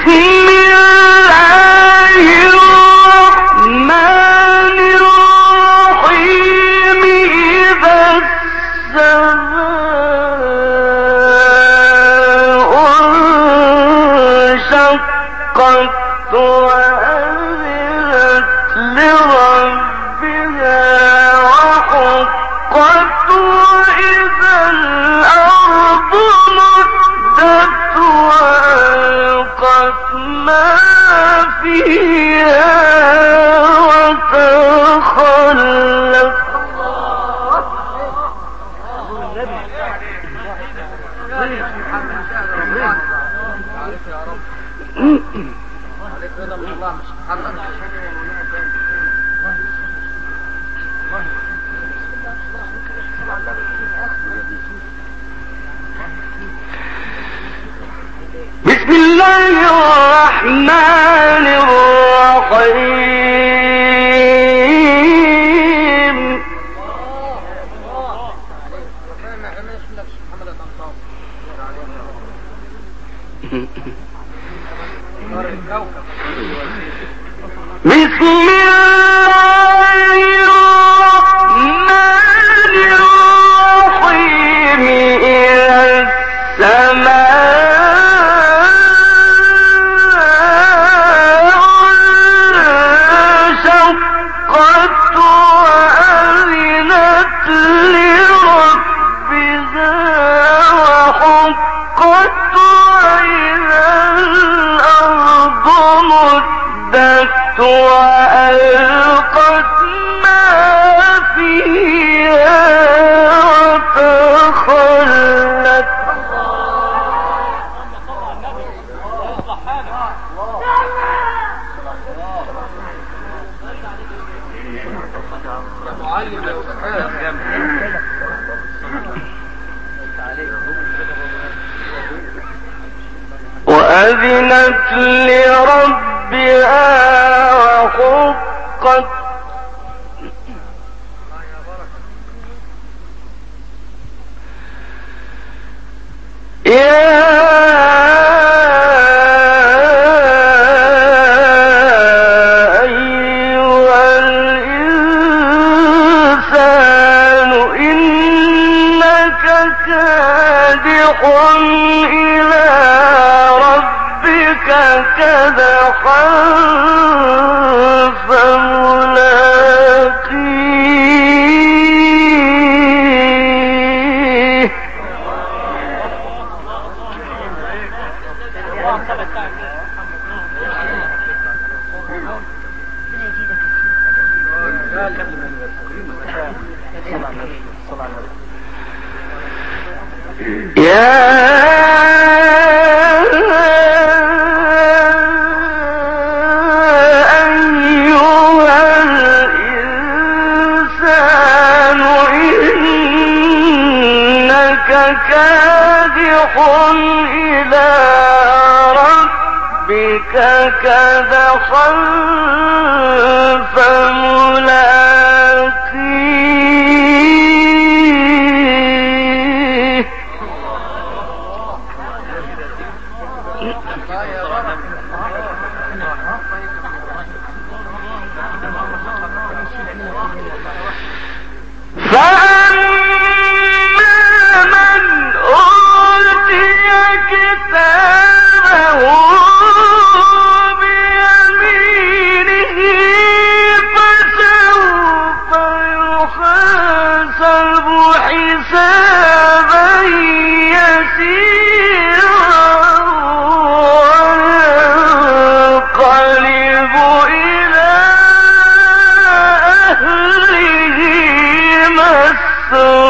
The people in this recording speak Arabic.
بسم الله الرحمن الرحيم. بسم الله الرحمن الرحيم. إذا السماء انشقت وأذنت لربها وحقت وإذا الأرض مدت وألقت ما فيها وتخلت. وأذنت لربها وحقت. يا أيها الإنسان إنك كادح إلى ربك كدحا فملاقيه. كادح إلى ربك كدحا فملاقيه. كتابه بيمينه فسوف يحاسب حسابا يسيرا وينقلب إلى أهله مسرورا.